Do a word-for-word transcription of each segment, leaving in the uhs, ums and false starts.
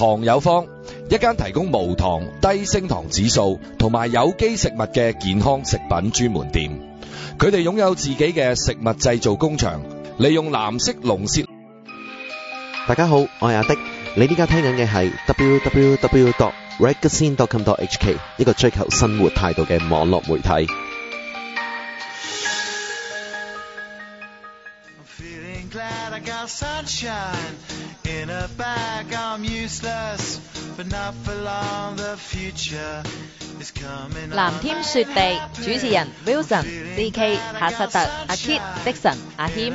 糖有方，一間提供無糖、低升糖指數同埋有機食物嘅健康食品專門店。佢哋擁有自己嘅食物製造工場，利用藍色龍舌。 大家好，我係阿迪，你呢家聽緊嘅係 double-u double-u double-u dot ragazine dot com dot h k 一個追求生活態度嘅網絡媒體。 藍天雪地主持人 Wilson、C K、夏薩特、阿 Kit、Dixon、阿謙。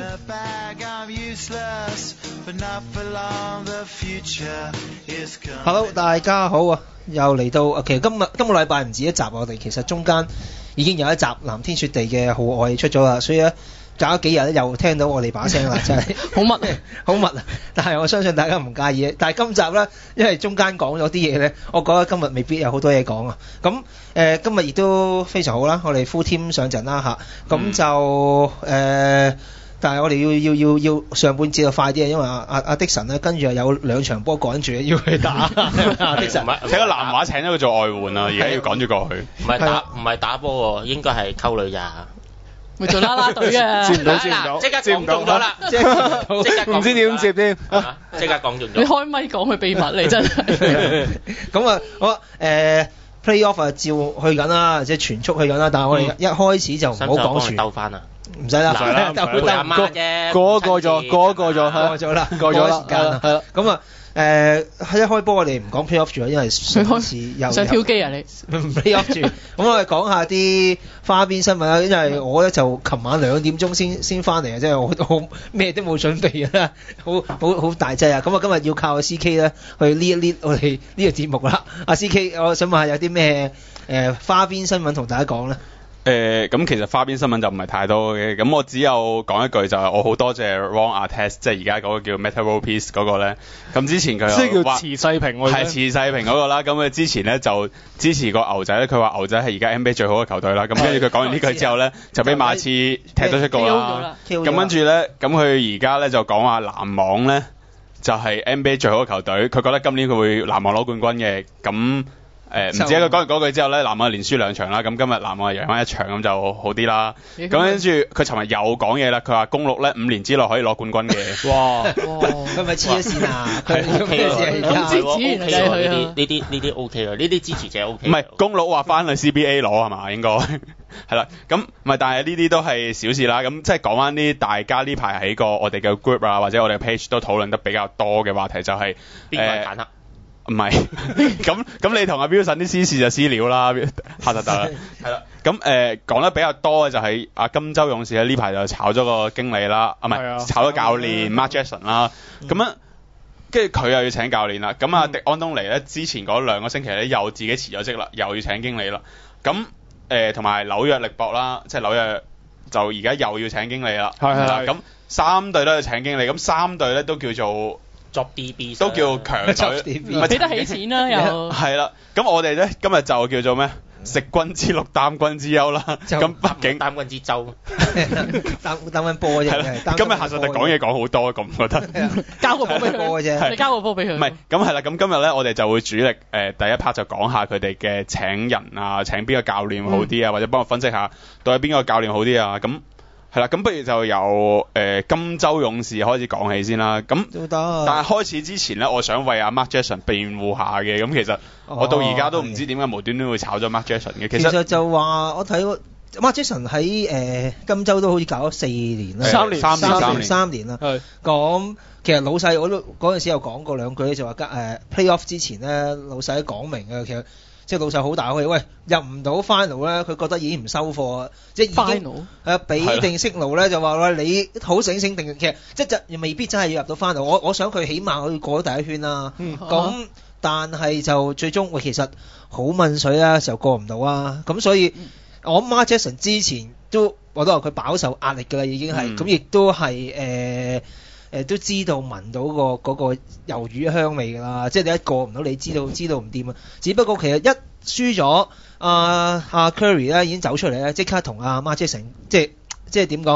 Hello， 大家好啊！又嚟到，其實今日今個禮拜唔止一集，我哋其實中間已經有一集藍天雪地嘅號外出咗啦，所以咧隔咗幾日咧又聽到我哋把聲啦，真係好密好密啊！但係我相信大家唔介意。但係今集咧，因為中間講咗啲嘢咧，我覺得今日未必有好多嘢講啊。咁誒、呃，今日亦都非常好啦，我哋 full team 上陣啦嚇，咁、嗯、就誒。呃但係我哋要要要要上半節就快啲啊，因為阿阿阿迪神咧跟住又有兩場波趕住要去打。阿迪神請個南華請咗佢做外援啊，而家要趕住過去。 唔係打唔係打波喎，應該係溝女咋。 會做啦啦隊嘅。 接唔到接唔到， 即刻講中咗啦！即刻唔知點接添。 即刻講中咗。 你開咪講佢秘密你真係。 咁啊，我誒 playoff 啊照去緊啦，即係全速去緊啦。但係我哋一開始就唔好講全。 鬥翻啊！ 唔使啦， 鬥鬥阿媽啫， 過咗過咗過咗過咗過咗啦， 過咗時間啦，係啦。咁啊誒一開波我哋唔講 play off 住啦，因為上次又想挑機啊你唔 play off 住。咁我哋講下啲花邊新聞啦，因為我咧就琴晚兩點鐘先先翻嚟啊，即係我我咩都冇準備啊，好好好大劑啊。咁啊今日要靠阿 C K 咧去 lead 一 lead 我哋呢個節目啦。阿 C K， 我想問下有啲咩誒花邊新聞同大家講咧？ 誒咁、呃、其實花邊新聞就唔係太多嘅，咁我只有講一句就係我好多謝 Ron Artest，即係而家嗰個叫 Meta World Peace 嗰個咧。咁之前佢即係叫慈世平喎， 係慈世平嗰個啦。咁佢之前咧就支持個牛仔咧，佢話牛仔係而家 N B A 最好嘅球隊啦。咁跟住佢講完呢句之後咧，就俾馬刺踢咗出局啦。咁跟住咧，咁佢而家咧就講話籃網咧就係、是、N B A 最好嘅球隊，佢覺得今年佢會籃網攞冠軍嘅。咁誒唔止佢講完嗰句之後咧，籃網連輸兩場啦，咁今日籃網贏翻一場咁就好啲啦。咁跟住佢尋日又講嘢啦，佢話公鹿咧五年之內可以攞冠軍嘅。哇！ 佢咪黐咗線啊？佢 OK 喎， 咁支持呢啲呢啲呢啲 OK 喎，呢啲支持者 OK。 唔係公鹿話翻去 C B A 攞係嘛？應該係啦。咁唔係，但係呢啲都係小事啦。咁即係講翻啲大家呢排喺個我哋嘅 group 啊，或者我哋嘅 page 都討論得比較多嘅話題就係邊個係坦克？ 唔係，咁咁你同阿 Wilson 啲私事就私了啦，嚇得得啦。係啦，咁誒講得比較多嘅就係阿金州勇士咧呢排就炒咗個經理啦，啊唔係炒咗教練 Mark Jackson 啦，咁樣跟住佢又要請教練啦，咁阿迪安東尼咧之前嗰兩個星期咧又自己辭咗職啦，又要請經理啦，咁誒同埋紐約力搏啦，即係紐約就而家又要請經理啦，係啦，咁三隊都要請經理，咁三隊咧都叫做。 作 D B 都叫強隊， 唔係俾得起錢啦又。 係啦，咁我哋咧今日就叫做咩？食君之祿，擔君之憂啦。咁畢竟擔君之舟， 擔擔緊波啫。 今日夏薩特講嘢講好多，咁覺得。 交個波俾佢啫， 你交個波俾佢。 唔係，咁係啦，咁今日咧我哋就會主力誒、呃、第一 part 就講下佢哋嘅請人啊，請邊個教練好啲啊，嗯、或者幫我分析下到底邊個教練好啲啊，咁。係啦，咁不如就由誒、呃、金州勇士開始講起先啦。咁，但係開始之前咧，我想為阿 Mark Jackson 辯護下嘅。咁其實我到而家都唔知點解無端端會炒咗 Mark Jackson 嘅。其實， 其實就話我睇過 Mark Jackson 喺誒、呃、金州都好似搞咗四年啦， 三年三年三年三年啦。咁其實老細我都嗰陣時有講過兩句，就話誒、呃、Playoff 之前咧，老細都講明嘅，其實。即係老細好大氣，喂入唔到 final 咧，佢覺得已經唔收貨啊！即係已經係俾定息路咧，就話喂你好醒醒定，其實即係就未必真係要入到 final。我我想佢起碼可以過到第一圈啦。咁、嗯、但係就最終喂其實好問水啊，就過唔到啊。咁所以我 Mark Jackson 之前都我都話佢飽受壓力㗎啦，已經係咁，亦、嗯、都係誒。誒都知道聞到個嗰個魷魚香味㗎啦，即係你一過唔到，你知道知道唔掂啊！只不過其實一輸咗，阿阿 Curry 咧已經走出嚟咧，即刻同阿 Mark Jackson 即係即係點講啊？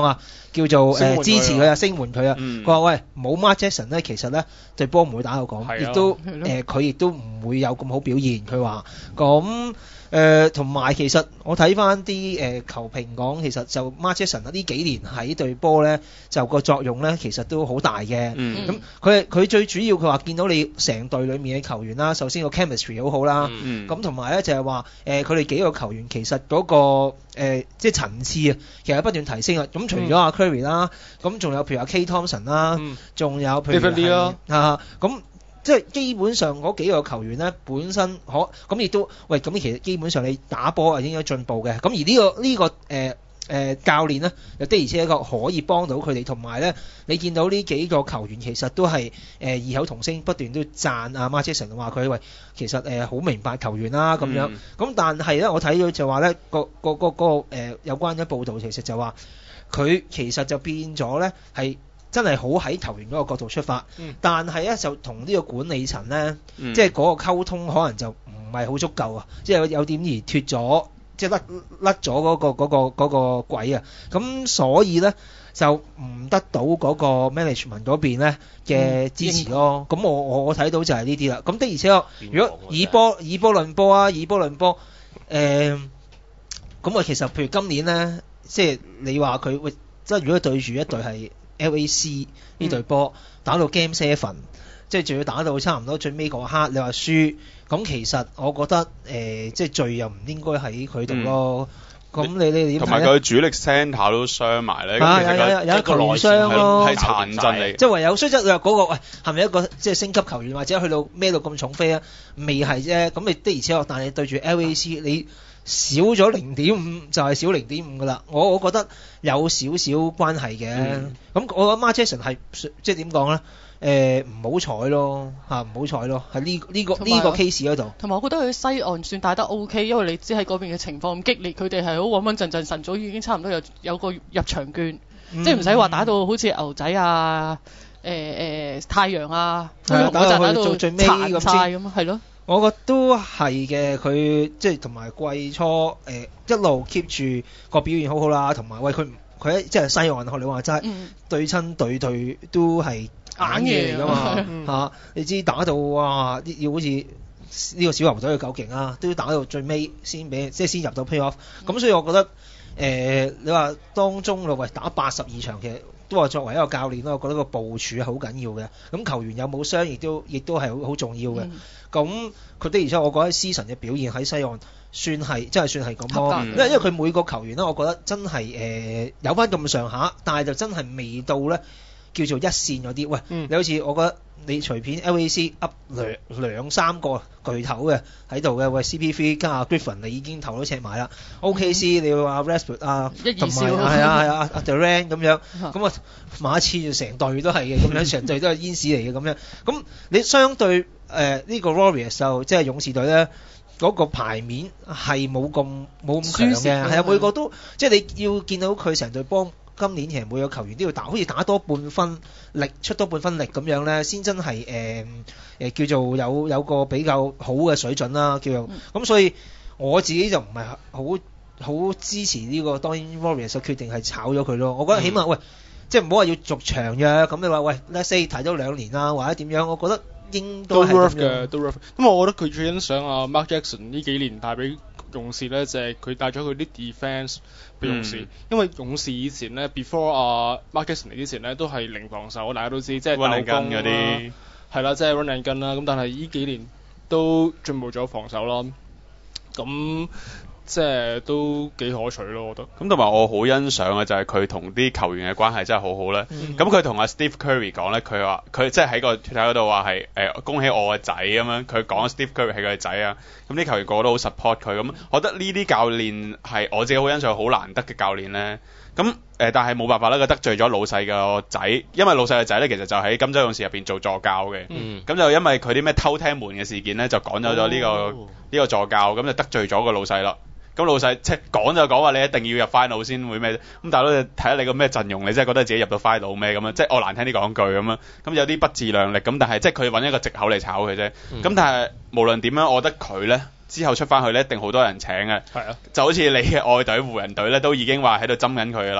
叫做誒、呃、 聲援佢啊支持佢啊，聲援佢啊。 嗯佢話、喂，冇 Mark Jackson 咧，其實咧對波唔會打到咁， 係啊亦都係咯誒佢亦都唔會有咁好表現。佢話咁。誒同埋其實我睇翻啲誒球評講，其實就 Mark Jackson 呢幾年喺隊波咧就個作用咧其實都好大嘅。 嗯咁佢佢最主要佢話見到你成隊裡面嘅球員啦，首先個 chemistry 好好啦。 嗯咁同埋咧就係話誒佢哋幾個球員其實嗰、個、呃、即係層次啊，其實不斷提升啊。咁除咗阿 Curry 啦，咁仲有譬如阿 K Thompson 啦， 嗯仲有譬如 David Lee 啦係啊咁。即係基本上嗰幾個球員咧，本身可咁亦都喂咁，其實基本上你打波係應該進步嘅。咁而呢、個呢、個誒誒、呃呃、教練咧，又的而且確可以幫到佢哋，同埋咧你見到呢幾個球員其實都係誒、呃、異口同聲不斷都讚阿 Mark Jackson 話佢喂，其實誒好、呃、明白球員啦咁樣。咁、 嗯但係咧，我睇到就話咧個個個個誒、呃、有關嘅報導，其實就話佢其實就變咗咧係。真係好喺球員嗰個角度出發， 嗯但係咧就同呢個管理層咧， 嗯即係嗰個溝通可能就唔係好足夠啊，即係有有點而脱咗，即係甩甩咗嗰個嗰、個嗰、個軌啊，咁所以咧就唔得到嗰個 management 嗰邊咧嘅支持咯。咁、我我我睇到就係呢啲啦。咁的而且確，如果以波以波論波啊，以波論波，誒咁啊，其實譬如今年咧，即係你話佢會，即係如果對住一隊係L A C 呢隊波打到 Game Seven，即係仲要打到差唔多最尾嗰刻，你話輸，咁其實我覺得誒、呃，即係罪又唔應該喺佢度咯。咁、你你點睇同埋佢主力 centre 都傷埋咧， 啊咁其實有有有有一球員係傷咯係殘陣嚟。 即係唯有雖則你話嗰個喂係咪一個即係升級球員，或者去到孭到咁重飛啊？未係啫。咁你的而且確，但係對住 L A C 你少咗零點五就係少零點五噶啦。我我覺得有少少關係嘅。咁、 嗯、 我覺得 Mark Jackson 係即係點講咧？誒唔好彩咯嚇，唔好彩咯，喺呢呢個呢、個 case 嗰度。 同埋我覺得佢西岸算打得 OK，因為你知喺嗰邊嘅情況咁激烈，佢哋係好穩穩陣陣，晨早已經差唔多有有個入場券， 嗯、 即係唔使話打到好似牛仔啊、誒、呃、誒太陽啊， 係啊嗰陣打打到到去最尾咁殘晒先咁，係咯。 我覺得都係嘅，佢即係同埋季初誒、呃、一路 keep 住個表現好好啦，同埋喂佢佢喺即係西岸學你話齋、 嗯、 對親對對都係硬嘢嚟㗎嘛嚇、啊，你知打到哇要好似呢個小牛隊嘅夠勁啊，都要打到最尾先俾即係先入到 playoff，咁、嗯、所以我覺得誒、呃、你話當中咯喂打八十二場嘅。都話作為一個教練咯，我覺得個部署係好緊要嘅。咁球員有冇傷，亦都亦都係好好重要嘅。咁、嗯、佢的而且確，我覺得思神嘅表現喺西岸算係真係算係咁咯。因為因為佢每個球員咧，我覺得真係誒、呃、有翻咁上下，但係就真係未到咧叫做一線嗰啲。喂， 嗯、 你好似我覺得你隨便 L A C up 兩兩三個巨頭嘅喺度嘅，喂 C P three 加 Griffin 你已經頭都赤埋啦。O K C 你話 Westbrook 啊，同埋係啊係啊阿 Durant 咁樣，咁啊馬刺就成隊都係嘅咁樣，成隊都係煙屎嚟嘅咁樣。咁你相對誒呢、呃呢個 Warriors 就即係勇士隊咧，嗰、嗰個牌面係冇咁冇咁強嘅，係啊每個都即係你要見到佢成隊幫。今年其實每個球員都要打，好似打多半分力，出多半分力咁樣咧，先真係誒誒叫做有有個比較好嘅水準啦，叫做咁、嗯。所以我自己就唔係好好支持呢、這個當然 Warriors 嘅決定係炒咗佢咯。我覺得起碼、嗯、喂，即係唔好話要續長嘅，咁你話喂 let's say 睇咗兩年啦，或者點樣？我覺得應該係都 worth 嘅，都 worth。咁我覺得佢最欣賞啊 Mark Jackson 呢幾年帶俾勇士咧，就係佢帶咗佢啲 defense 俾勇士、嗯，因為勇士以前咧 before 啊 Mark Jackson 嚟之前咧都係零防守，大家都知，即係鬥攻嗰啲，係啦，即係 run and gun 啦。咁但係呢幾年都進步咗防守啦，咁即係都幾可取咯，我覺得。 咁同埋我好欣賞嘅就係佢同啲球員嘅關係真係好好咧。咁佢同阿 Steve Curry 講咧，佢話佢即係喺個 Twitter 嗰度話係誒恭喜我個仔咁樣，佢講 Steve Curry 係佢個仔啊。咁啲球員個個都好 support 佢，咁我覺得呢啲教練係我自己好欣賞，好難得嘅教練咧。咁誒、呃，但係冇辦法啦，佢得罪咗老細個仔，因為老細個仔咧其實就喺金州勇士入邊做助教嘅。咁、嗯、就因為佢啲咩偷聽門嘅事件咧，就趕走咗呢、呢個呢、哦、個助教，咁就得罪咗個老細啦。咁老細即係講就講話你一定要入 final 先會咩？咁大佬你睇下你個咩陣容，你真係覺得自己入到 final 咩咁樣？即係我難聽啲講句咁樣。咁有啲不自量力咁，但係即係佢揾一個藉口嚟炒佢啫。咁、嗯、但係無論點樣，我覺得佢咧之後出翻去咧，一定好多人請嘅。係啊，就好似你嘅愛隊湖人隊咧，都已經話喺度針緊佢噶啦。咁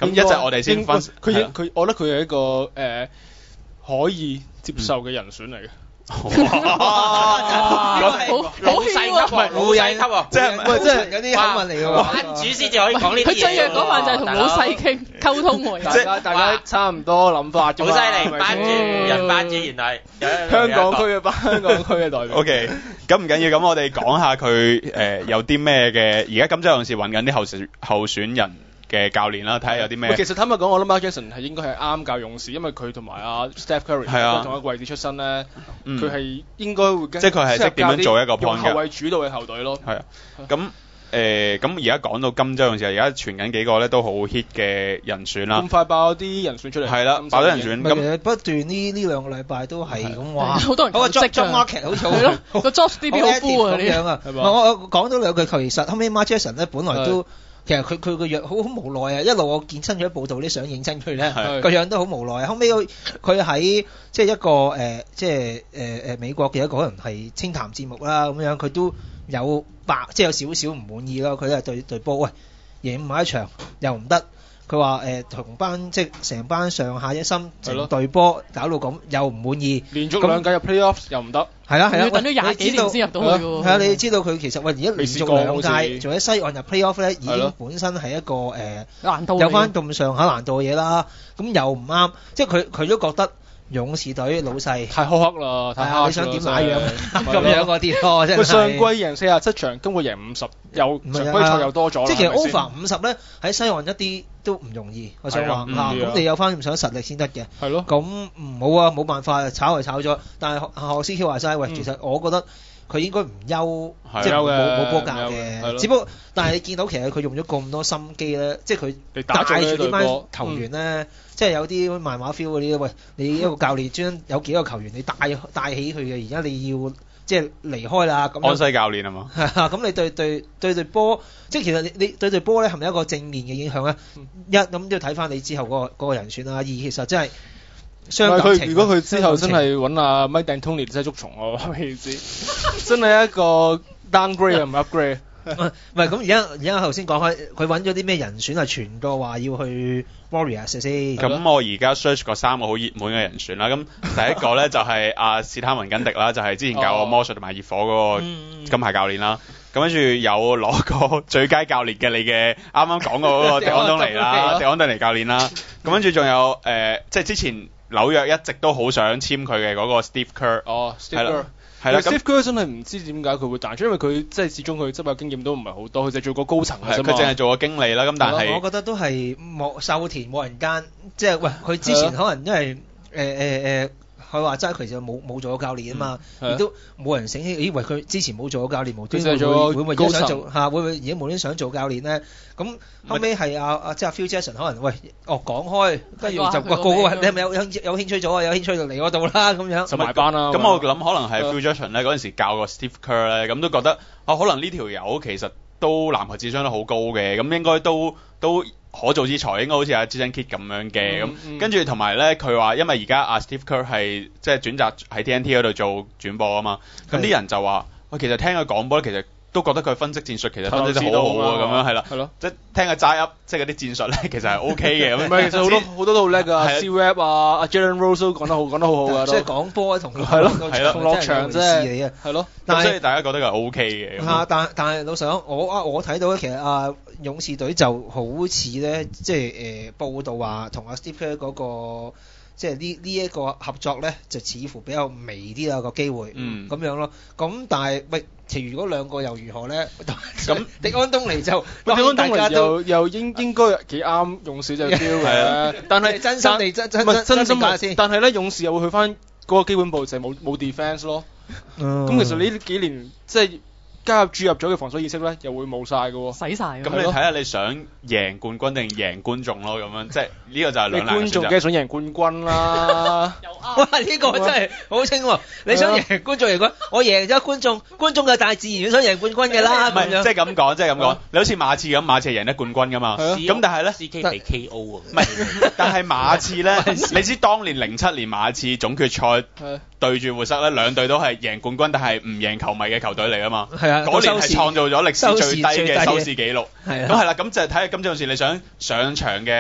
咁一陣我哋先分佢係啦佢，我覺得佢係一個誒、呃、可以接受嘅人選嚟嘅。 好老細級喎，老細級喎， 即係喂，即係有啲口吻嚟嘅喎。 班主先至可以講呢啲嘢喎。 佢最弱嗰晚就係同老細傾溝通喎。 大家大家差唔多諗法啫嘛。 好犀利，班主人班主原來有香港區嘅班香港區嘅代表。 OK，咁唔緊要，咁我哋講下佢誒、呃、有啲咩嘅，而家金州勇士揾緊啲候選候選人嘅教練啦，睇下有啲咩。 其實坦白講，我諗 Mark Jackson 係應該係啱教勇士，因為佢同埋阿 Steph Curry 係啊同一個位置出身咧， 嗯佢係、應該會跟即係佢係識點樣做一個 point 用後嘅衛主導嘅球隊咯。 係啊，咁誒咁而家講到金州勇士，而家傳緊幾個咧都好 hit 嘅人選啦咁。快爆啲人選出嚟， 係啦，爆咗人選咁。 唔係其實不斷呢呢兩個禮拜都係咁話， 好多人嗰個求職 job job 㗎 market 好似好係咯，個 job D B 好 full 啊， 咁樣啊。 係嘛唔係我我講到兩句，其實後尾 Mark Jackson 咧本來都其實佢佢個樣好好無奈啊，一路我見親佢報道啲相影親佢咧， 係個樣都好無奈啊。後尾佢佢喺即係一個誒、呃、即係誒誒美國嘅一個可能係清談節目啦咁樣，佢都有白即係有少少唔滿意咯。佢都係對對波喂贏唔埋一場又唔得。佢話誒同班即係成班上下一心，成隊波搞到咁又唔滿意， 連續兩屆入 playoffs 又唔得。 係啦係啦， 要等咗廿幾年先入到去嘅喎。 係啊，你知道佢其實喂而家連續兩未試過屆仲喺西岸入 playoff 咧，已經係咯本身係一個誒、呃、 難度嚟嘅有翻咁上下難度嘅嘢啦。咁又唔啱，即係佢佢都覺得勇士隊老細太苛刻啦，太係啊， 苛刻你想點買樣咁咁樣嗰啲咯，真係。 佢上季贏四十七場，今季贏五十，又唔係啊常規賽又多咗啦。 即係其實係咪先 over 五十咧喺西岸一啲都唔容易，我想話係啊唔嚇， 容易啊咁你有翻咁上下實力先得嘅。 係咯。 咁唔好啊，冇辦法，炒就炒咗。但係學學 C Q 話齋，喂， 嗯其實我覺得佢應該唔憂， 係即係冇有嘅冇波格有嘅係嘅。 咯只不過，但係你見到其實佢用咗咁多心機咧，即係佢你打帶咗呢住呢班隊波球員咧，即係有啲漫畫 feel 嗰啲，喂，你一個教練專登有幾個球員你帶帶起佢嘅，而家你要即係離開啦咁樣。 安西教練啊嘛。 咁你對對對對波，即係其實你你對對波咧係咪一個正面嘅影響咧？一咁都要睇翻你之後嗰、個嗰個人選啦。二其實真係傷感情。 佢如果佢之後真傷感係揾阿 Mike D'Antoni 真係捉蟲，我話俾你知，真係一個 downgrade 唔 upgrade。 情，唔係咁而家而家頭先講開，佢揾咗啲咩人選係傳過話要去 Warriors 先。 咁我而家 search 過三個好熱門嘅人選啦。咁第一個咧就係阿史坦文根迪啦，就係之前教過魔術同埋熱火嗰個金牌教練啦。咁跟住有攞過最佳教練嘅你嘅啱啱講過嗰個迪安東尼啦，迪安東尼教練啦。咁跟住仲有誒，即係之前紐約一直都好想簽佢嘅嗰個 Steve Kerr。 哦係 Steve 啦 Kerr。 係啦，咁 Steve Kerr 真係唔知點解佢會彈出，因為佢即係始終佢執教經驗都唔係好多，佢就做過高層嘅係啫嘛。 佢淨係做過經理啦。咁但我係覺得都係冇秀田冇人間，即係喂佢之前可能因為誒誒誒，佢話齋其實冇冇做過教練啊嘛， 係啊亦都冇人醒起，咦喂佢之前冇做過教練，無端佢就係會做會會唔會而高層家想做嚇？會唔會而家無端想做教練咧？咁後尾係阿阿即係 Phil Jackson 可能喂哦講開，跟住就話佢個喂個個喂名你係咪有有有興趣做啊？有興趣就嚟我度啦咁樣。 就埋班啦。 咁我諗可能係 Phil Jackson 咧嗰陣時教過 Steve Kerr 咧，咁都覺得啊可能呢條友其實都籃球智商都好高嘅，咁應該都都可造之材，應該好似阿 Jason Kidd 咁樣嘅。咁、 嗯嗯跟住同埋咧，佢話因為而家阿 Steve Kerr 係即係轉擇喺 T N T 嗰度做轉播啊嘛，咁啲人就話喂，其實聽佢講波咧，其實都覺得佢分析戰術其實分析得好好啊，咁樣係啦， 係咯， 即係聽佢齋 up，即係嗰啲戰術咧，其實係 O K 嘅。咁唔係，其實好多好多都好叻㗎係啊 ，C Rap 啊，阿 Jalen Rose 都講得好，講得好好㗎。 即係講波同係咯係咯同落場啫啫嚟嘅。 係咯。 咁所以但係大家覺得佢係 O K 嘅。咁啊，但但係老實講，我啊我睇到咧，其實啊勇士隊就好似咧，即係誒、呃、報道話同阿 Steve Kerr 嗰個即係呢呢一個合作咧，就似乎比較微啲啦個機會，咁、 嗯樣咯。咁但係喂，其餘嗰兩個又如何咧？咁迪安東尼就迪安東大家尼都又又應應該幾啱勇士就 feel 係啊嘅，但係真心地真真唔係真心假先。 但係咧勇士又會去翻嗰個基本步，就係冇冇 defence 咯。 咁咁其實呢幾年即係加入注入咗嘅防守意識咧，又會冇晒嘅喎。 洗晒咁你睇下你想贏冠軍定贏觀眾咯，咁樣即係呢個就係你兩難嘅觀眾選擇。 梗係想贏冠軍啦。 哇！呢、個真係好清喎，你想贏觀眾贏冠，我贏咗觀眾，觀眾嘅大自然想贏冠軍嘅啦， 唔係咁樣即係咁講，即係咁講。你好似馬刺咁，馬刺係贏得冠軍噶嘛。 係啊咁但係咧， C K 被 K O 喎。 唔係，但係馬刺咧，你知當年零七年馬刺總決賽係對住活塞咧，兩隊都係贏冠軍，但係唔贏球迷嘅球隊嚟噶嘛。 係啊嗰年係收視創造咗歷史最低嘅收視紀錄。 係啊咁係啦，咁就係睇下今次勇士你想上場嘅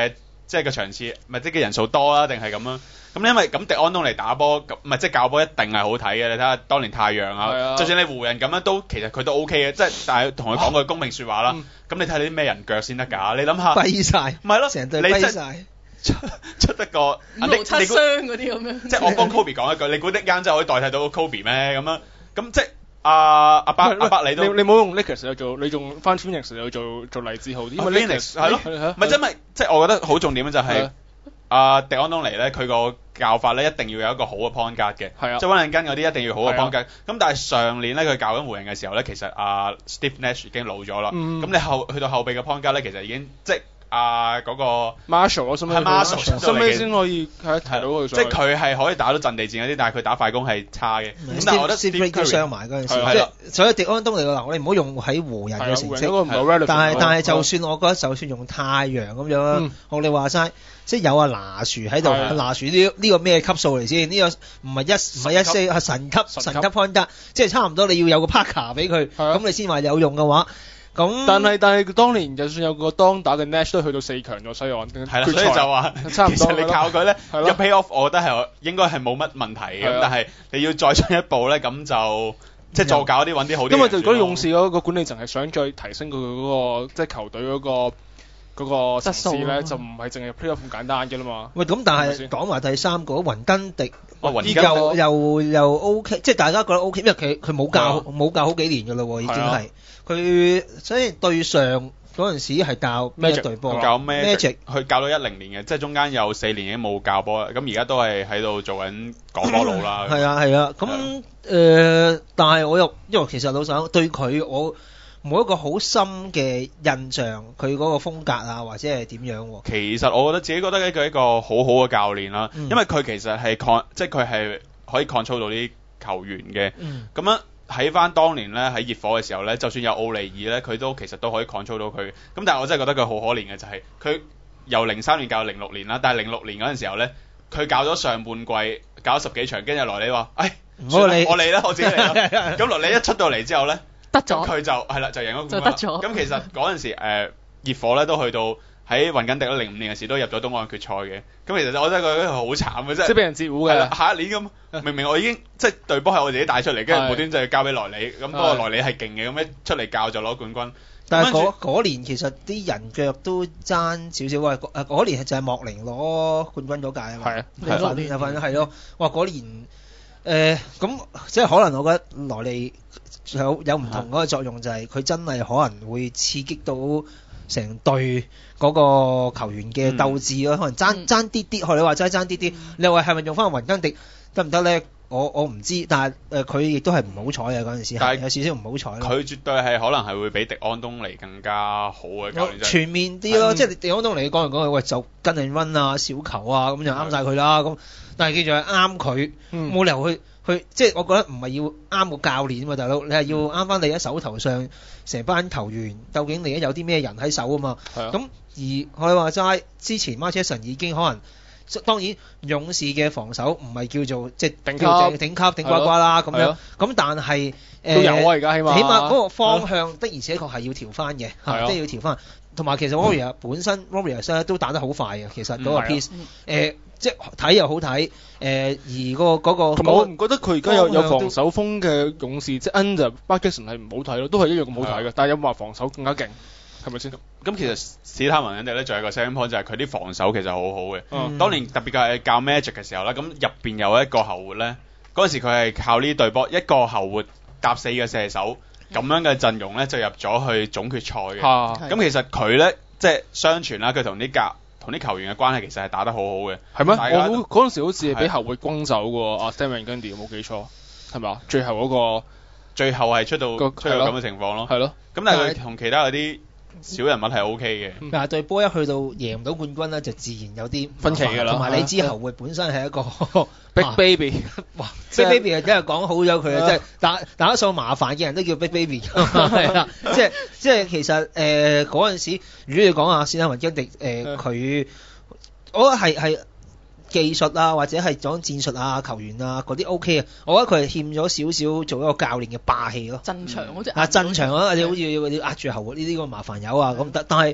即係個場次，咪即係人數多啦，定係咁樣？咁因為咁迪安東尼打波，咁咪即係教波一定係好睇嘅。你睇下當年太陽啊，就算你湖人咁樣都其實佢都 O K 嘅，即係但係同佢講句公平説話啦。咁、嗯、你睇下啲咩人腳先得㗎？你諗下， 跛晒， 唔係咯， 成隊跛晒。 出出得個五六七雙嗰啲咁樣， 即係我幫 Kobe 講一句，你估啲間真係可以代替到 Kobe 咩？咁樣咁即係阿阿伯阿伯你都你冇用 Lakers 去做，你用翻 Phoenix 去做做例子好啲，因為 Phoenix 係咯，唔係真係即係我覺得好重點就係阿迪安東尼咧，佢個教法咧一定要有一個好嘅 point guard 嘅，即係溫倫根嗰啲一定要好嘅 point guard。咁但係上年咧佢教緊湖人嘅時候咧，其實阿 Steve Nash 已經老咗啦。咁你後去到後備嘅 point guard 咧，其實已經即係。啊嗰、那個 Marshall 我心係 Marshall 心尾先可以係提到佢， 即係佢係可以打到陣地戰嗰啲，但係佢打快攻係差嘅。咁、嗯、但係我覺得 Steve Curry 傷埋嗰陣時，即係所以迪安東尼嗱，我哋唔好用喺湖人嘅成績，但係但係就算我覺得就算用太陽咁樣啦，學你話齋，即係有阿拿樹喺度，拿樹呢呢個咩級數嚟先？呢、這個唔係一唔係一四係神級神級 point guard，即係差唔多你要有個 Parker 俾佢，咁你先話有用嘅話。咁但係但係當年就算有個當打嘅 Nash 都去到四強咗西岸， 係啦，所以就話差唔多。其實你靠佢咧入 playoff，我覺得係應該係冇乜問題嘅。但係你要再進一步咧，咁就即係助教啲揾啲好啲。 因為如果勇士嗰個管理層係想再提升佢嗰、嗰個即係球隊嗰、嗰個嗰、嗰個質素咧，就唔係淨係 playoff 咁簡單嘅啦嘛。 喂，咁但係講埋第三個雲根迪， 哦、雲根又又又 OK， 即係大家覺得 OK， 因為佢佢冇教冇教好幾年㗎啦喎，已經係。佢所以對上嗰陣時係教咩隊波？ 教 Magic， 佢教到一零年嘅，即係中間有四年已經冇教波啦。咁而家都係喺度做緊講波佬啦。 係啊係啊，咁誒、呃，但係我又因為其實老實對佢我冇一個好深嘅印象，佢嗰個風格啊或者係點樣？ 其實我覺得自己覺得佢係一個好好嘅教練啦，嗯、因為佢其實係 con， 即係佢係可以 control 到啲球員嘅。咁、嗯、樣。喺翻當年咧喺熱火嘅時候咧，就算有奧尼爾咧，佢都其實都可以 control 到佢。咁但係我真係覺得佢好可憐嘅就係、是、佢由零三年教到零六年啦，但係零六年嗰陣時候咧，佢教咗上半季搞咗十幾場，跟住羅里話：，哎，我嚟，我嚟啦，我自己嚟啦。咁羅里一出到嚟之後咧， 得咗， 佢就係啦，就贏咗冠軍。 就得咗。 咁其實嗰陣時誒、呃、熱火咧都去到。喺雲根迪咧零五年嘅時都入咗東岸決賽嘅，咁其實我真係覺得好慘嘅，即係即係俾人截胡嘅。 下一年咁，明明我已經即係隊波係我自己帶出嚟，跟住無端就係交俾萊里，咁不過萊里係勁嘅，咁一出嚟教就攞冠軍。 但係嗰嗰年其實啲人腳都爭少少，喂，誒嗰年就係莫寧攞冠軍嗰屆啊嘛。係啊，零六年就反正係咯，哇嗰年誒咁即係可能我覺得萊里有有唔同嗰個作用，就係佢真係可能會刺激到。成隊嗰個球員嘅鬥志咯，嗯、可能爭爭啲啲，學你話齋爭啲啲。你話係咪用翻雲根迪得唔得咧？我我唔知，但係誒佢亦都係唔好彩嘅嗰陣時，係有少少唔好彩。 佢絕對係可能係會比迪安東尼更加好嘅教練， 全面啲咯。即係迪安東尼講嚟講去，喂就跟人 run 啊、小球啊，咁就啱晒佢啦。咁但係記住係啱佢，冇、嗯、理由去去，即係我覺得唔係要啱個教練啊嘛，大佬，你係要啱翻你喺手頭上成班球員，究竟你而家有啲咩人喺手啊嘛？咁、啊、而我話齋，之前馬車神已經可能。當然勇士嘅防守唔係叫做即係頂級頂級頂呱呱啦咁樣，咁但係誒都有啊而家起碼起碼嗰個方向的而且確係要調翻嘅，即係要調翻。同埋其實 Warrior、嗯、本身 Warriors 咧都打得好快嘅，其實嗰個 piece 誒、嗯呃、即係睇又好睇誒、呃，而、嗰個嗰、嗰個同埋我唔覺得佢而家有有防守風嘅勇士，即係 Under Mark Jackson 係唔好睇咯，都係一樣咁好睇嘅，但係有冇話防守更加勁？係咪先？咁其實史坦文人哋咧，仲有一個 second point 就係佢啲防守其實好好嘅。嗯、當年特別係教 Magic 嘅時候咧，咁入邊有一個後活咧，嗰陣時佢係靠呢隊波一個後活搭四個射手咁樣嘅陣容咧，就入咗去總決賽嘅。咁、啊、其實佢咧即係相傳啦，佢同啲教同啲球員嘅關係其實係打得好好嘅。係咩？ 我嗰陣時好似係俾後活轟走嘅喎，阿 Stan Van Gundy 冇記錯係咪啊？最後嗰、嗰個最後係出到、嗰個、出到咁嘅情況咯。係咯。咁但係佢同其他嗰啲小人物係 O K 嘅， 但係對波一去到贏唔到冠軍咧，就自然有啲分歧㗎啦。同埋你知後會本身係一個 Big Baby， 哇 Big Baby 係真係講好咗佢啊！即係打打得數麻煩嘅人都叫 Big Baby， 係啦，即係即係其實誒嗰陣時，如果你講下史坦文根迪誒佢，我覺得係係。技術啊，或者係講戰術啊、球員啊嗰啲 O K 啊，我覺得佢係欠咗少少做一個教練嘅霸氣咯。 陣場好似啊，陣場啊，你好似要壓住後呢啲個麻煩友啊咁，但但係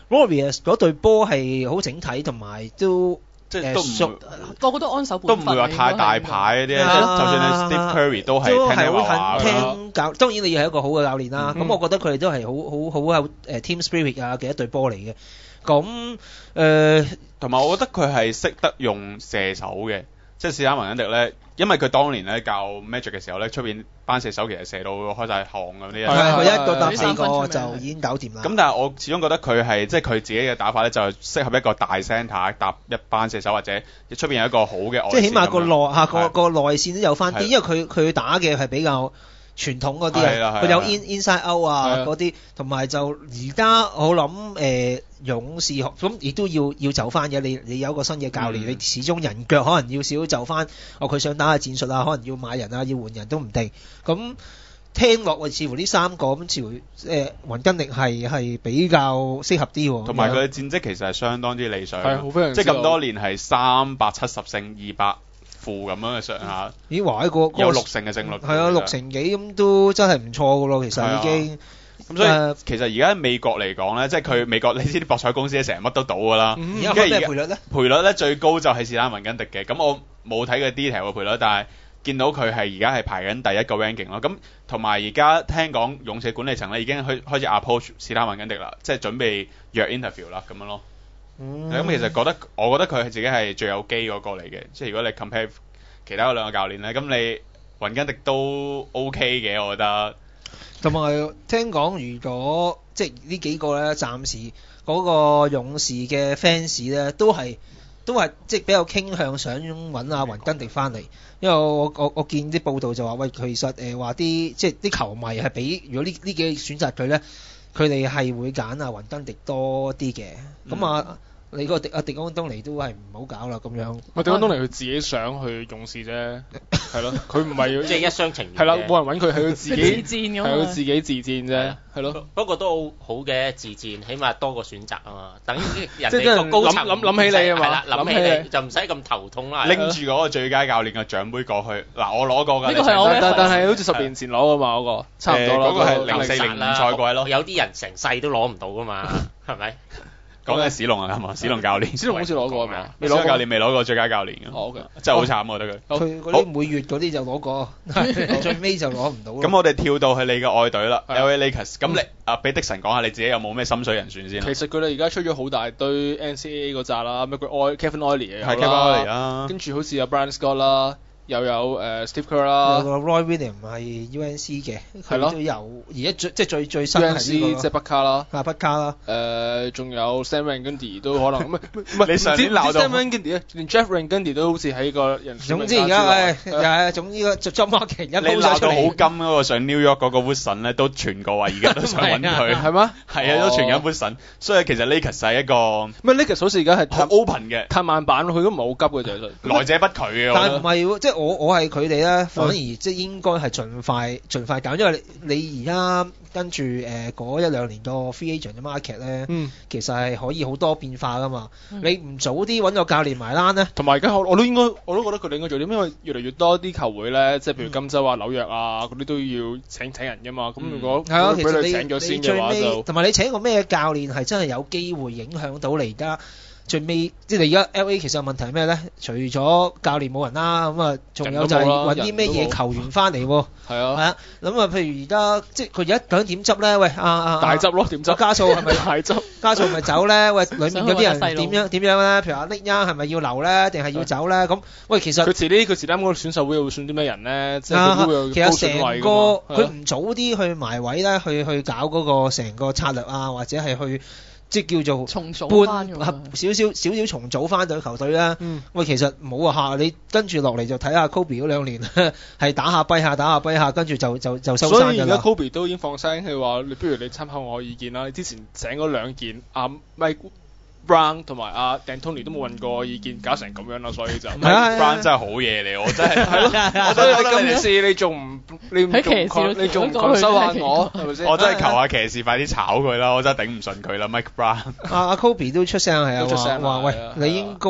Warriors 嗰隊波係好整體同埋都。 即係都唔個個都安守本分， 都唔會話太大牌嗰啲，即係就算係 Steve Curry 都係聽你話聽教。當然你要係一個好嘅教練啦。咁、嗯、我覺得佢哋都係好好好有誒 team spirit 啊嘅一隊波嚟嘅。咁誒， 同埋我覺得佢係識得用射手嘅，即係史丹文根迪咧，因為佢當年咧教 Magic 嘅時候咧，出邊班射手其實射到開晒汗咁啲。 係佢一個搭四個就已經搞掂啦。 咁但係我始終覺得佢係即係佢自己嘅打法咧，就係適合一個大 centre 搭一班射手，或者出邊有一個好嘅外線。 即係起碼個內嚇個個內線都有翻啲，因為佢佢打嘅係比較傳統嗰啲啊，佢有 in inside out 啊嗰啲，同埋就而家我諗誒、呃、勇士咁亦都要要走翻嘅。你你有一個新嘅教練，嗯、你始終人腳可能要少少走翻。哦，佢想打下戰術啊，可能要買人啊，要換人都唔定。咁聽落似乎呢三個咁，似乎誒雲根力係係比較適合啲喎。 同埋佢嘅戰績其實係相當之理想， 即係咁多年係三百七十勝二百負咁樣嘅上下。 咦？話一個有六成嘅勝率， 係啊，六成幾咁都真係唔錯噶咯，其實已經。 咁所以其實而家喺美國嚟講咧，即係佢美國你知啲博彩公司成日乜都賭噶啦。 而家咩賠率咧？ 賠率咧最高就係史丹文根迪嘅。咁我冇睇佢 detail 嘅賠率，但係見到佢係而家係排緊第一個 ranking 咯。咁同埋而家聽講勇士管理層咧已經開開始 approach 史丹文根迪啦，即係準備約 interview 啦咁樣咯。咁、嗯、其實覺得我覺得佢係自己係最有機嗰個嚟嘅。即係如果你 compare 其他嗰兩個教練咧，咁你雲根迪都 OK 嘅，我覺得。 同埋聽講，如果即係呢幾個咧，暫時嗰個勇士嘅 fans 咧，都係都係即係比較傾向想揾阿雲根迪翻嚟，因為我我我見啲報道就話，喂，其實誒話啲即係啲球迷係俾如果呢呢幾個選擇佢咧，佢哋係會揀阿雲根迪多啲嘅。咁、嗯、啊，你個迪阿迪安東尼都係唔好搞啦咁樣。 我迪安東尼佢自己想去勇士啫。係咯，佢唔係要即係一廂情願。 係啦，冇人揾佢，係佢自己自戰咁係佢自己自戰啫。係咯， 不過都好嘅自戰，起碼多個選擇啊嘛。等於人哋個高層諗諗起你啊嘛， 係啦，諗起你就唔使咁頭痛啦。 拎住嗰個最佳教練嘅獎杯過去，嗱我攞過㗎。 呢個係我但但係好似十年前攞㗎嘛嗰個，差唔多啦。 嗰個係零四零五賽季咯。 有啲人成世都攞唔到㗎嘛，係咪？ 講緊史龍啊，係嘛？史龍教練， 史龍好似攞過係嘛？ 史龍教練未攞過最佳教練嘅。 哦，OK， 真係好慘，我覺得佢。 佢嗰啲每月嗰啲就攞過，最尾就攞唔到。 咁我哋跳到去你嘅愛隊啦 ，L A Lakers。咁你啊，俾的神講下你自己有冇咩心水人選先？ 其實佢哋而家出咗好大堆 N C A A 嗰扎啦，咩佢愛 Kevin Ollie 係 Kevin Ollie 啊， 跟住好似有 Brian Scott 啦。又有誒、呃、Steve Kerr 啦， 有個 Roy Williams 係 U N C 嘅，佢都有而家最即係最最新係呢、這個 U N C 即係北卡啦， 啊北卡啦， 誒仲、呃、有 Sam Rangandy 都可能唔係唔係你上年鬧到 Sam Rangandy 啊，連 Jeff Rangandy 都好似喺個人選。 總之而家誒又係總之個 John Markin 一你鬧到好金嗰個上 New York 嗰個 Woodson 咧，都傳過話而家都想揾佢，係嗎？ 係啊，都傳緊 Woodson，所以其實 Lakers 係一個唔係 Lakers 好似而家係好 open 嘅， 太慢版佢都唔係好急嘅就係來者不拒嘅。 但係唔係即係我我係佢哋。咧反而即係應該係盡快盡快搞，因為你你而家跟住誒嗰一兩年個 free agent 嘅 market 咧，嗯、其實係可以好多變化噶嘛。嗯、你唔早啲揾個教練埋單咧， 同埋而家我我都應該我都覺得佢哋應該做啲，因為越嚟越多啲球會咧，即係譬如金州啊、紐約啊嗰啲都要請請人噶嘛。咁、嗯、如果係啊，其實你請咗先嘅話就同埋你請個咩教練係真係有機會影響到你而家。最尾即係你而家 L A 其實問題係咩咧？除咗教練冇人啦，咁啊仲有就係揾啲咩嘢球員翻嚟喎。係啊，係啊。咁啊，譬如而家即係佢而家究竟點執咧？喂，啊啊大執咯，點執？ 加數係咪大執？ 加數咪走咧？喂，裡面嗰啲人點樣點樣咧？譬如阿 Nick Young 係咪要留咧？定係要走咧？咁喂，其實佢遲啲佢遲啲嗰個選秀會會選啲咩人咧？即係佢會有高選位㗎嘛。其實成個佢唔早啲去埋位咧，去去搞嗰個成個策略啊，或者係去。即係叫做重組翻少少少少重組翻隊球隊啦。嗯、喂，其實冇啊嚇，你跟住落嚟就睇下 Kobe 嗰兩年係打下跛下打下跛下，跟住就就就收山㗎啦。 所以而家 Kobe 都已經放聲，佢話你不如你參考我意見啦。你之前請嗰兩件阿 Mike Brown 同埋阿 D'Antoni 都冇問過意見，搞成咁樣啦，所以就 Mike Brown 真係好嘢嚟，我真係係咯。 我所以你今次你仲唔你唔仲你仲唔收下我係咪先？ 我真係求下騎士快啲炒佢啦，我真係頂唔順佢啦，Mike Brown。 阿阿 Kobe 都出聲係啊，話話喂，你應該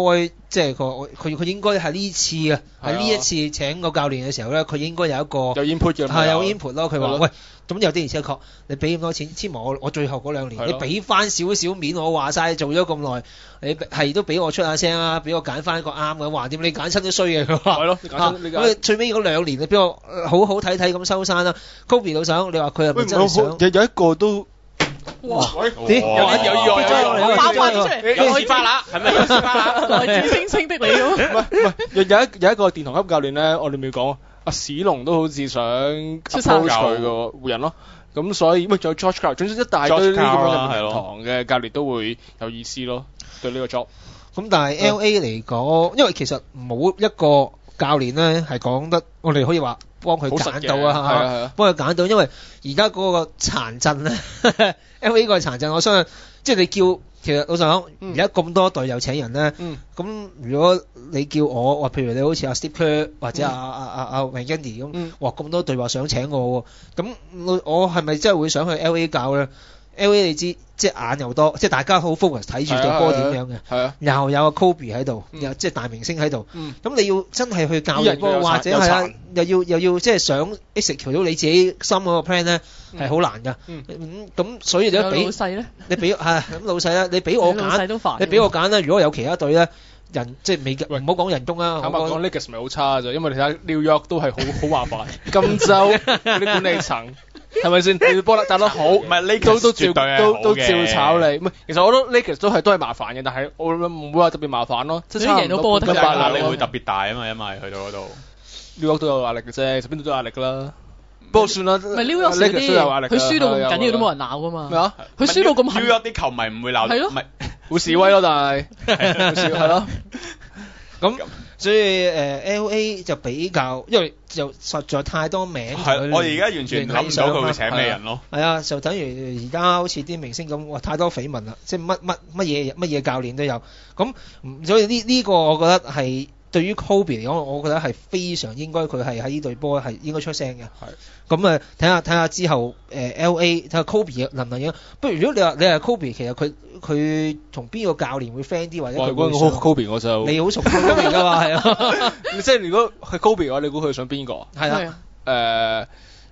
即係個佢佢應該係呢次啊，喺呢一次請個教練嘅時候咧，佢應該有一個有 input 嘅， 係有 input 咯。佢話係咯喂，咁有啲而且確，你俾咁多錢簽埋我，我最後嗰兩年， 係咯你俾翻少少面我，話晒做咗咁耐，你係都俾我出下聲啊，俾我揀翻一個啱嘅，話掂你揀親都衰嘅佢話。 係咯，你揀親你揀咁最尾嗰兩年你俾我呃好好睇睇咁收山啦。Kobe 老想，你話佢係咪喂， 真係想？ 有有一個都。 哇！ 咦？ 哇有有意外，有意外， 爆發出嚟， 有屎花啦，係咪有屎花啦？ 來自星星的你咁。 唔係唔係，有有一有一個殿堂級教練咧，我哋未講，阿史龍都好似想 approach 佢個湖人咯。咁所以，喂，仲有 George Karl，總之一大堆呢啲咁嘅殿堂嘅教練都會有意思咯，對呢個 job。 咁但係 L A 嚟講，因為其實冇一個教練咧係講得，我哋可以話幫佢揀到啊， 係啊係啊， 幫佢揀到，因為而家嗰個殘陣咧，L A 個殘陣，我相信即係你叫，其實老實講，而家咁多隊又請人咧，咁、嗯、如果你叫我話，譬如你好似阿 Steve Kerr 或者阿阿阿阿 Van Gundy 咁，哇咁多隊話想請我喎，咁我我係咪真係會想去 L A 教咧？L A 你知即係眼又多，即係大家好 focus 睇住隊波點樣嘅， 係啊， 又有阿 Kobe 喺度，又即係大明星喺度，咁你要真係去教隊波，或者係啊，又要又要即係想 execute 到你自己心嗰個 plan 咧，係好難㗎。咁咁所以你俾老細咧， 你俾係咁老細咧，你俾我揀，你俾我揀咧，如果有其他隊咧。人即係美唔好講人工啊！ 坦白講 Lakers 咪好差啫，因為你睇下 New York 都係好好麻煩，金州嗰啲管理層係咪先？你波得打得好，唔係 Lakers 都都照絕對係都都好嘅照炒你。唔係，其實我覺得 Lakers 都係都係麻煩嘅，但係我唔會話特別麻煩咯。即係差唔多半但係壓力會特別。 別大啊嘛，因為去到嗰度 New York 都有壓力嘅啫，邊度都有壓力㗎啦。不過算啦， 唔係 New York 嗰啲，佢輸到咁緊要都冇人鬧㗎嘛。 咩啊？ 佢輸到咁狠 New York 啲球迷唔會鬧， 係咯， 唔係會示威咯，但係會示威係咯。 咁所以誒、呃、L A 就比較，因為就實在太多名。 係，我而家完全諗唔到佢會請咩人咯。 係啊，就等於而家好似啲明星咁，哇太多緋聞啦，即係乜乜乜嘢乜嘢教練都有。咁所以呢呢個我覺得係對於 Kobe 嚟講，我覺得係非常應該佢係喺呢隊波係應該出聲嘅。係。咁啊，睇下睇下之後誒、呃、L A 睇下 Kobe 能唔能夠？不如如果你話你係 Kobe，其實佢佢同邊個教練會 friend 啲，或者佢會想 Kobe 我就你好熟 Kobe 㗎嘛，係啊。 即係如果係 Kobe 嘅話，你估佢想邊個？ 係啊。 誒，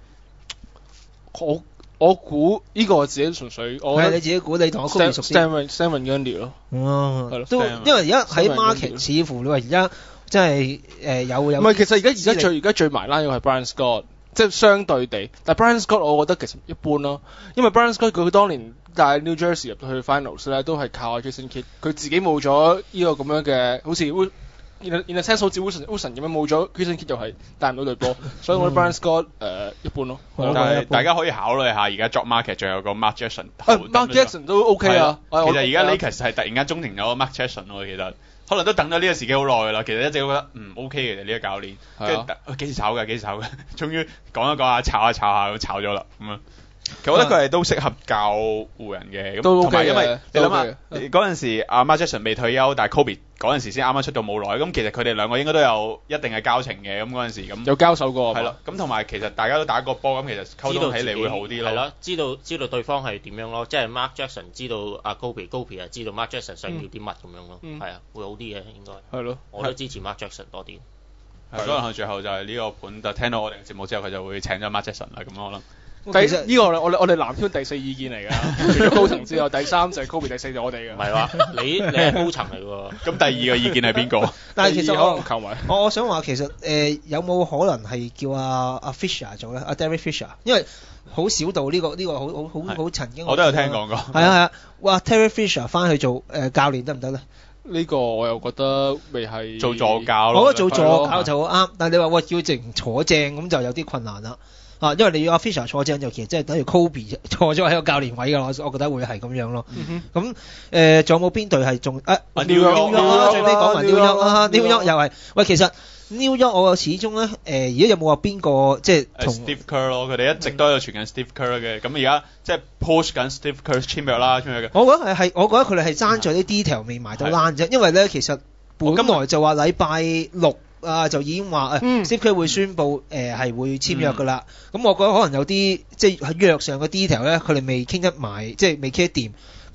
我我估呢個我自己純粹，我係你自己估，你同我 Kobe 熟啲。 Stan Stan Van Gundy 咯。 哦， 係咯。 都因為而家喺 market 似乎你話而家即係誒有有。 唔係，其實而家而家最而家最埋單嘅係 Brian Scott。即係相對地，但係 Brian Scott 我覺得其實一般咯，因為 Brian Scott 佢當年帶 New Jersey 入到去 Finals 咧，都係靠 Jason Kidd，佢自己冇咗呢個咁樣嘅，好似 in in a sense 好似 Wilson Wilson 咁樣冇咗 Jason Kidd 就係帶唔到隊波，所以我覺得 Brian Scott 誒、呃、一般咯。 但係大家可以考慮下，而家 job market 仲有個 Mark Jackson。 Mark Jackson 都 OK 啊。 其實而家 Lakers 係突然間中停咗 Mark Jackson 喎，其實。可能都等咗呢個時機好耐㗎啦，其實一直都覺得唔 OK 嘅呢、呢個教練，跟住幾時炒㗎？幾時炒㗎？終於講一講下，炒下炒下咁炒咗啦，咁啊。其實我覺得佢係都適合教湖人嘅，咁同埋因為你諗下嗰陣時阿 Mark Jackson 未退休，但係 Kobe 嗰陣時先啱啱出到冇耐，咁其實佢哋兩個應該都有一定嘅交情嘅，咁嗰陣時咁有交手過， 係咯，咁同埋其實大家都打過波，咁其實溝通起嚟會好啲咯， 係咯，知道知道對方係點樣咯，即係 Mark Jackson 知道阿 Kobe，Kobe 啊知道 Mark Jackson 想要啲乜咁樣咯，係啊，會好啲嘅應該，係咯，我都支持 Mark Jackson 多啲。 係，可能佢最後就係呢個盤，就聽到我哋嘅節目之後，佢就會請咗 Mark Jackson 啦，咁我諗。 第呢個我我哋藍圈第四意見嚟㗎，除咗高層之後，第三就係 Kobe，第四就我哋嘅。 唔係話你你係高層嚟喎。 咁第二個意見係邊個？ 但係其實我球迷， 我我想話其實誒、呃、有冇可能係叫阿阿 Fisher 做咧？阿 Derek Fisher，因為好少到呢、這個呢、這個好好好好曾經我。 我都有聽講過。係啊係啊，哇 Derek Fisher 翻去做誒、呃、教練得唔得咧？ 呢個我又覺得未係做助教咯。 我覺得做助教就好啱，但係你話喂叫直坐正咁就有啲困難啦。啊，因為你要阿 Fisher 坐正就其實即係等於 Kobe 坐咗喺個教練位㗎，我我覺得會係咁樣咯。咁誒仲有冇邊隊係仲啊 New York 啦，最尾講埋 New York 啦 ，New York 又係喂，其實 New York 我始終咧誒，而家有冇話邊個即係同 Steve Kerr 咯，佢哋一直都有傳緊 Steve Kerr 嘅，咁而家即係 push 緊 Steve Kerr 簽約啦，簽約嘅。 我覺得係係，我覺得佢哋係爭咗啲 detail 未埋到欄啫，因為咧其實本來就話禮拜六。啊，就已經話誒 Steve Kerr 會宣布誒係、呃、會簽約㗎啦。咁、嗯、我覺得可能有啲即係喺約上嘅 detail 咧，佢哋未傾得埋，即係未傾得掂。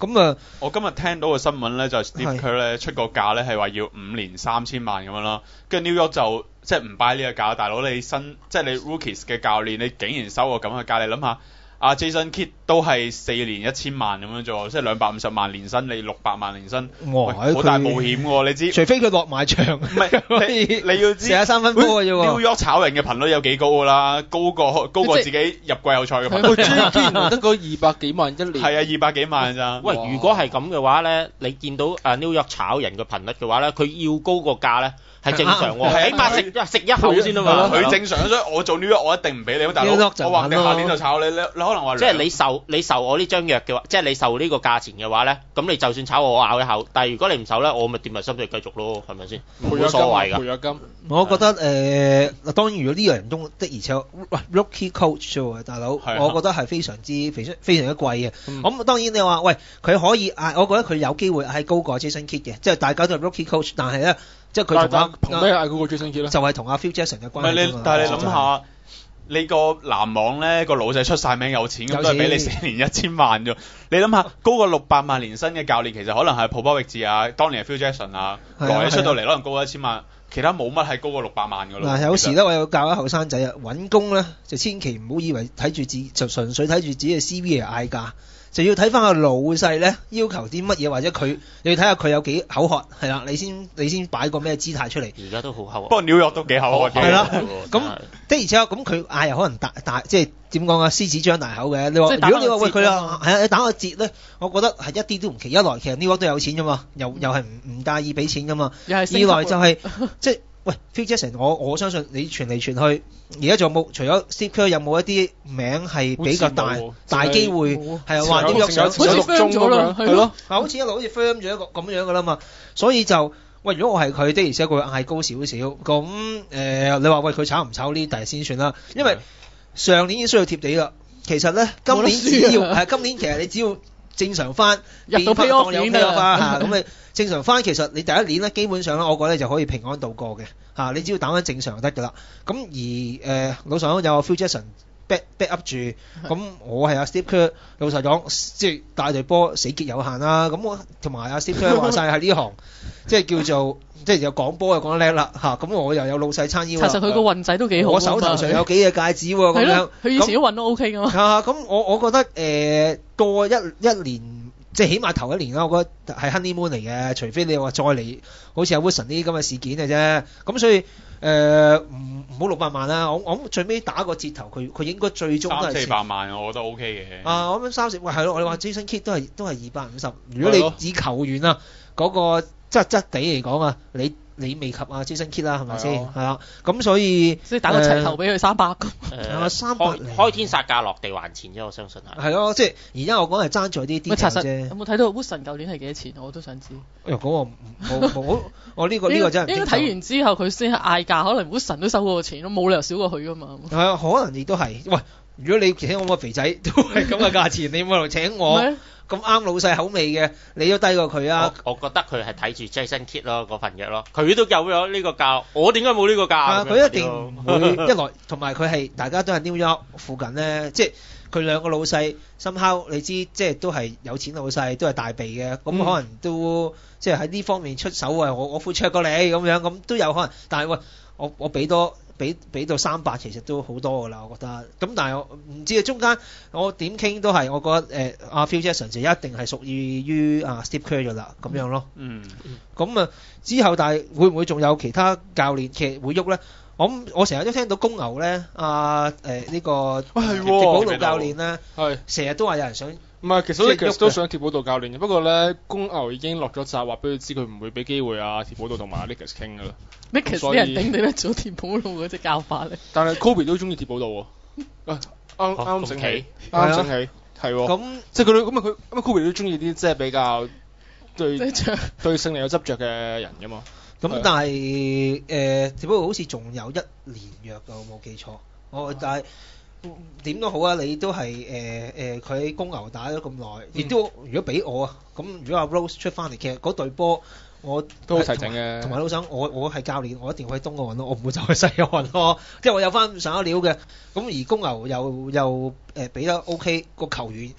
咁啊， 我今日聽到個新聞咧，就係 Steve Kerr 咧出個價咧係話要五年三千萬咁樣啦，跟住 New York 就即係唔 buy 呢個價，大佬你新即係你 Rookies 嘅教練，你竟然收個咁嘅價，你諗下。阿 Jason Kidd 都係四年一千萬咁樣做，即係兩百五十萬年薪，你六百萬年薪，哇，好大冒險喎！你知， 除非佢落埋場，唔係你你要知， 射下三分波嘅啫喎。 New York 炒人嘅頻率有幾高㗎啦？高過高過自己入季後賽嘅頻率。 Jason Kidd 得嗰二百幾萬一年。 係啊，二百幾萬咋？ 喂，如果係咁嘅話咧，你見到啊 New York 炒人嘅頻率嘅話咧，佢要高個價咧。係正常喎，起碼食食一口先啊嘛。 佢正常，所以我做 New York 我一定唔俾你，大佬。我話你下年就炒你，你你可能話。 即係你受你受我呢張約嘅話，即係你受呢個價錢嘅話咧，咁你就算炒我，我咬一口。但係如果你唔受咧，我咪掂埋心地繼續咯，係咪先？冇所謂㗎。 賠咗金。 我覺得誒嗱，當然如果呢個人中的而且喂 rookie coach 啫喎，大佬，我覺得係非常之非常非常之貴嘅。咁當然你話喂，佢可以嗌，我覺得佢有機會係高過 Jason Kidd 嘅，即係大家都係 rookie coach，但係咧。即係佢同阿憑咩嗌嗰個 Jason Kidd 咧？ 就係同阿 Phil Jackson 嘅關係。 唔係你，但係你諗下，你個籃網咧個老細出晒名有錢，咁都係俾你四年一千萬啫。你諗下，高過六百萬年薪嘅教練，其實可能係 Popovich 啊，當年係 Phil Jackson 啊，來出到嚟可能高過一千萬，其他冇乜係高過六百萬㗎咯。 嗱，有時咧我有教啲後生仔啊，揾工咧就千祈唔好以為睇住自就純粹睇住自己嘅 C V 嚟嗌價。就要睇翻個老細咧要求啲乜嘢，或者佢你要睇下佢有幾口渴，係啦，你先你先擺個咩姿態出嚟。 而家都好口渴， 不過紐約都幾口渴嘅。 係啦，咁的而且確咁佢嗌又可能大大即係點講啊？獅子張大口嘅。你話如果你話喂佢啊係啊，你打個折咧，我覺得係一啲都唔奇。一來其實紐約都有錢㗎嘛，又又係唔唔介意俾錢㗎嘛。二來就係、是、即係。喂 Phil Jackson 我我相信你傳嚟傳去，而家仲有冇除咗 Steve Kerr 有冇一啲名係比較大大機會係啊？話點樣上上六中咁樣係咯，好似一路好似 firm 咗一個咁樣噶啦嘛，所以就喂，如果我係佢的，而且佢嗌高少少，咁誒、呃、你話喂佢炒唔炒呢？第先算啦，因為上年已經需要貼地啦。其實咧，今年只要係今年其實你只要正常翻入到 playoff 已經得啦， 咁你正常翻，其實你第一年咧基本上咧，我覺得就可以平安度過嘅嚇、啊。你只要打翻正常就得㗎啦。咁而誒、呃、老實講有 Phil Jackson back back up 住，咁我係阿 Steve Kerr，老實講即係大隊波死結有限啦。咁我同埋阿 Steve Kerr 話晒喺呢行，即係叫做即係有講波又講得叻啦嚇。咁、啊、我又有老細撐腰。 其實佢個運仔都幾好。 我手頭上有幾隻戒指喎，咁樣。 佢以前都運都 OK 㗎嘛。 啊，咁我我覺得誒、呃、過一一年。即係起碼頭一年啦，我覺得係 honeymoon 嚟嘅，除非你話再嚟好似阿 Woodson 呢啲咁嘅事件嘅啫。咁所以誒唔唔好六百萬啦，我我最尾打個折頭，佢佢應該最終都係三四百萬，我覺得 OK 嘅。 啊，我諗三十，喂係咯，我哋話 Jason Kidd 都係都係二百五十。如果你以球員啊嗰、嗰個質質地嚟講啊，你。你未及啊 Jason Kidd 啦，係咪先？係啦，咁所以即係打個齊頭俾佢三百咁。 誒，三百零開天殺價落地還錢啫，我相信係。 係咯，即係而家我講係爭咗啲啲啫。 有冇睇到 Woodson 舊年係幾多錢？我都想知。 哎呀，嗰個我我我呢個呢個真係應該睇完之後佢先係嗌價，可能 Woodson 都收嗰個錢咯，冇理由少過佢噶嘛。 係啊，可能亦都係。喂，如果你請我個肥仔都係咁嘅價錢，你冇嚟請我？咁啱老細口味嘅，你都低過佢啊！ 我，我覺得佢係睇住 Jason Kidd 咯嗰份約咯，佢都有咗呢個價，我點解冇呢個價？ 佢、啊、一定唔會一來，同埋佢係大家都係 New York 附近咧，即係佢兩個老細，somehow你知即係都係有錢老細，都係大鼻嘅，咁、嗯、可能都即係喺呢方面出手啊！我我付出過你咁樣，咁都有可能，但係喂，我我俾多。俾俾到三百其實都好多㗎啦，我覺得。咁但係我唔知啊，中間我點傾都係，我覺得誒阿、呃、Phil Jackson 就一定係屬於於阿 Steve Kerr 㗎啦，咁樣咯。嗯。咁啊之後，但係會唔會仲有其他教練其實會喐咧？我我成日都聽到公牛咧，阿誒呢個鐵保路教練咧，係成日都話有人想。 唔係，其實我其實都想鐵保道教練嘅，不過咧公牛已經落咗閘，話俾佢知佢唔會俾機會啊鐵保道同埋 Lakers 傾㗎啦。 Lakers 啲人頂你得咗鐵保路嗰隻教法咧。 但係 Kobe 都中意鐵保道喎。啊，啱啱醒起，啱啱醒起，係喎。咁即係佢咁啊佢咁啊 Kobe 都中意啲即係比較對對勝利有執着嘅人㗎嘛。 咁但係誒鐵保道好似仲有一年約㗎，我冇記錯。我但係。點都好啊！你都係誒誒，佢喺公牛打咗咁耐，亦都如果俾我啊，咁如果阿 Rose 出翻嚟，其實嗰隊波我都好齊整嘅。同埋老實，我我係教練，我一定會去東岸咯，我唔會走去西岸咯。即係我有翻上一料嘅。咁而公牛又又誒俾得 OK 個球員，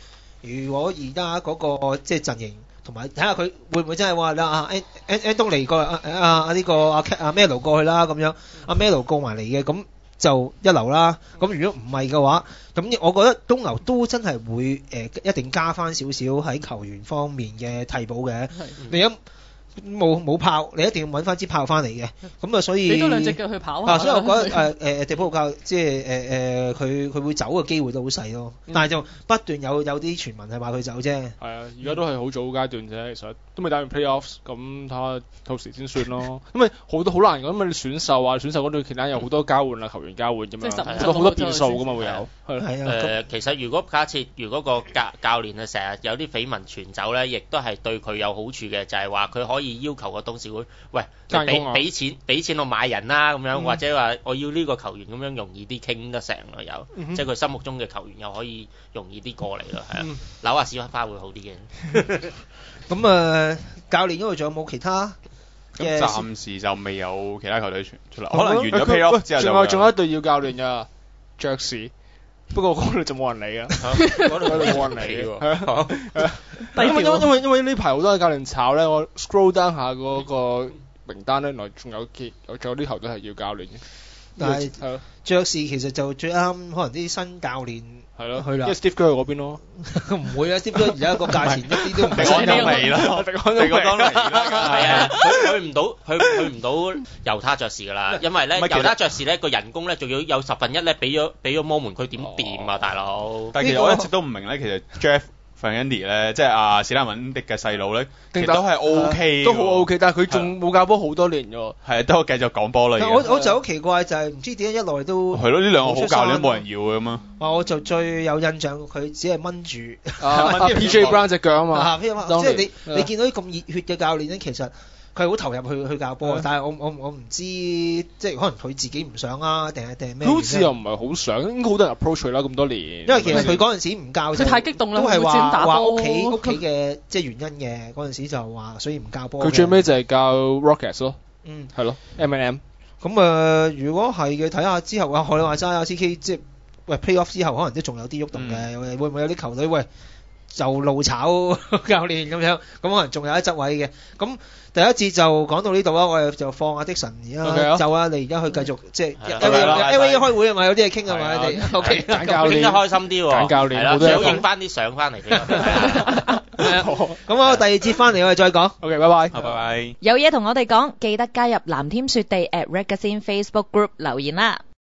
如果而家嗰個即係陣營。同埋睇下佢會唔會真係話啊 An An Anthony嚟過啊啊啊呢個啊啊 Melo 過去啦咁樣，阿 Melo 過埋嚟嘅咁就一流啦。咁如果唔係嘅話，咁我覺得東牛都真係會誒、呃、一定加翻少少喺球員方面嘅替補嘅。你一冇冇炮，你一定要揾翻支炮翻嚟嘅。咁啊，所以俾多兩隻腳去跑啊，所以我覺得誒誒迪布教即係誒誒佢佢會走嘅機會都好細咯。嗯、但係就不斷有有啲傳聞係話佢走啫。係啊，而家都係好早階段啫，其實都未打完 playoffs， 咁睇下到時先算咯。因為好多好難講，因為你選秀啊，選秀嗰度期間有好多交換啊，球員交換咁樣，好多變數噶嘛會有。 係係啊。誒，其實如果假設如果個教教練啊成日有啲緋聞傳走咧，亦都係對佢有好處嘅，就係話佢可以要求個董事會，喂，俾俾錢俾錢我買人啦咁樣，嗯、或者話我要呢個球員咁樣容易啲傾得成咯，有，嗯、即係佢心目中嘅球員又可以容易啲過嚟咯，係啊，嗯、扭下屎忽花會好啲嘅。 咁啊，教練嗰度仲有冇其他？ 咁暫時就未有其他球隊傳出嚟，可能完咗 playoff 之後就。 仲有仲有一隊要教練㗎，爵士。不過嗰度就冇人理啊，嗰度嗰度冇人理喎。因為因為因為因為呢排好多教練炒咧，我 scroll down 下嗰個名單咧，原來仲有幾仲有啲球隊係要教練嘅。 但係爵士其實就最啱，可能啲新教練係咯， 去啦。 因為 Steve Kerr 嗰邊咯，唔會啊 Steve Kerr 而家個價錢一啲都唔比講得嚟啦，比講得嚟啦， 係啊，佢去唔到，去去唔到猶他爵士㗎啦，因為咧猶他爵士咧個人工咧仲要有十分一咧俾咗俾咗摩門，佢點掂啊大佬？ 但係其實我一直都唔明咧，其實 Jeff Van-Gundy 咧，即係阿史拉文迪嘅細佬咧，其實都係 O K， 都好 O K， 但係佢仲冇教波好多年㗎。 係啊，都繼續講波啦。 我我就好奇怪就係唔知點解一來都係咯，呢兩個好教練都冇人要嘅嘛。 啊，我就最有印象佢只係掹住啊 P J Brown 隻腳啊嘛。 即係你你見到啲咁熱血嘅教練咧，其實佢係好投入去去教波，但係我我我唔知即係可能佢自己唔想啊，定係定係咩？ 好似又唔係好想，應該好多人 approach 佢啦咁多年。因為其實佢嗰陣時唔教， 佢太激動啦， 都係話話屋企屋企嘅即係原因嘅。嗰陣時就話所以唔教波。 佢最尾就係教 Rockets 咯， 嗯， 係咯 M and M。 咁啊，如果係嘅，睇下之後啊，學你話齋啊 C K 即係喂 playoff 之後，可能都仲有啲喐動嘅，嗯、會唔會有啲球隊喂就路炒教練咁樣？咁可能仲有一側位嘅。咁第一節就講到呢度啦，我哋就放阿 Dixon 而家走啊！你而家去繼續即係 L A 開會啊嘛，有啲嘢傾啊嘛，你哋 OK 揀教練傾得開心啲喎， 揀教練好最好影翻啲相翻嚟。係啊， 咁我第二節翻嚟我哋再講。 OK， 拜拜， 拜拜。 有嘢同我哋講，記得加入藍天雪地 at Ragazine Facebook Group 留言啦。